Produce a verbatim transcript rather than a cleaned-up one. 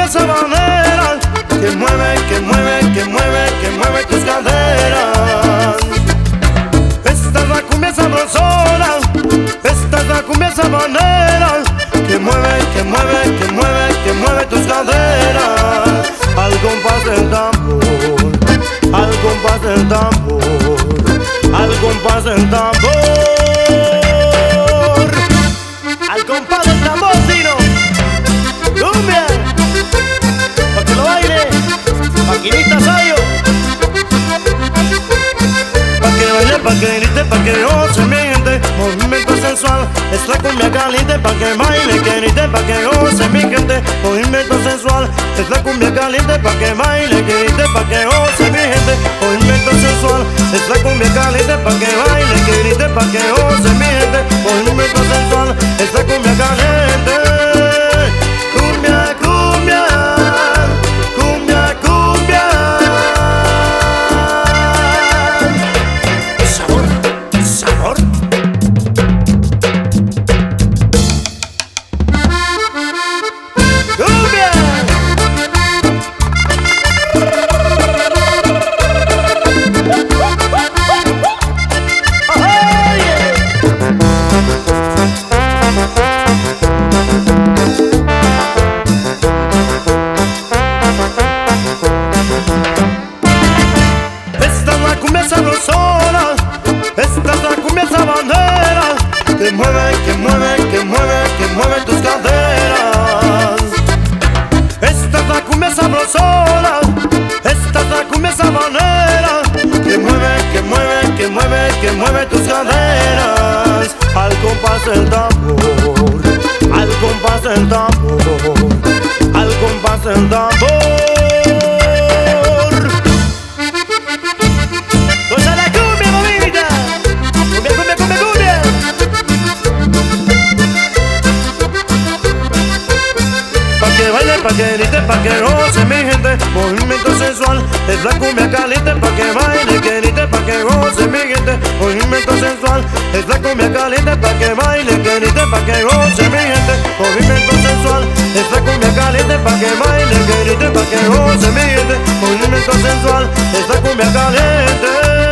cumbia sabanera que mueve, que mueve, que mueve, que mueve tus caderas. Esta es la cumbia sabrosona, esta es la cumbia sabanera que mueve, que mueve, que mueve, que mueve tus caderas. Al compás del tambor, al compás del tambor, al compás del tambor, al compás del tambor, Tino. Cumbia, pa' que lo baile, maquinita Sayo. Pa' que baile, pa' que grite, pa' que goce mi gente. Movimiento sensual, es la cumbia caliente. Pa' que baile, que grite, pa' que goce mi gente. Movimiento sensual, es la cumbia caliente. Pa' que baile, que grite, pa' que goce mi gente. Movimiento sensual, es la cumbia caliente. Pa' que baile, que grite, pa' que goce mi gente. Movimiento sensual, es la cumbia caliente. Cumbia, cumbia, cumbia, cumbia. Sabor, sabor. Cumbia. Esta es la cumbia sabrosona, esta es la cumbia sabanera que mueve, que mueve, que mueve, que mueve tus caderas. Esta es la cumbia sabrosona, esta es la cumbia sabanera que mueve, que mueve, que mueve, que mueve tus caderas. Al compás del tambor, al compás del tambor, al compás del tambor. ¡Goza la cumbia, mamita! ¡Cumbia, cumbia, cumbia, cumbia! Pa' que baile, pa' que grite, pa' que goce mi gente. Movimiento sensual, es la cumbia caliente. Pa' que baile, que grite, pa' que goce mi gente. Movimiento sensual, es la cumbia caliente. Pa' que baile, que grite, pa' que goce mi gente. Movimiento sensual, es la cumbia caliente. Pa' que baile, que grite, pa' que goce mi gente. Movimiento sensual, es la cumbia caliente.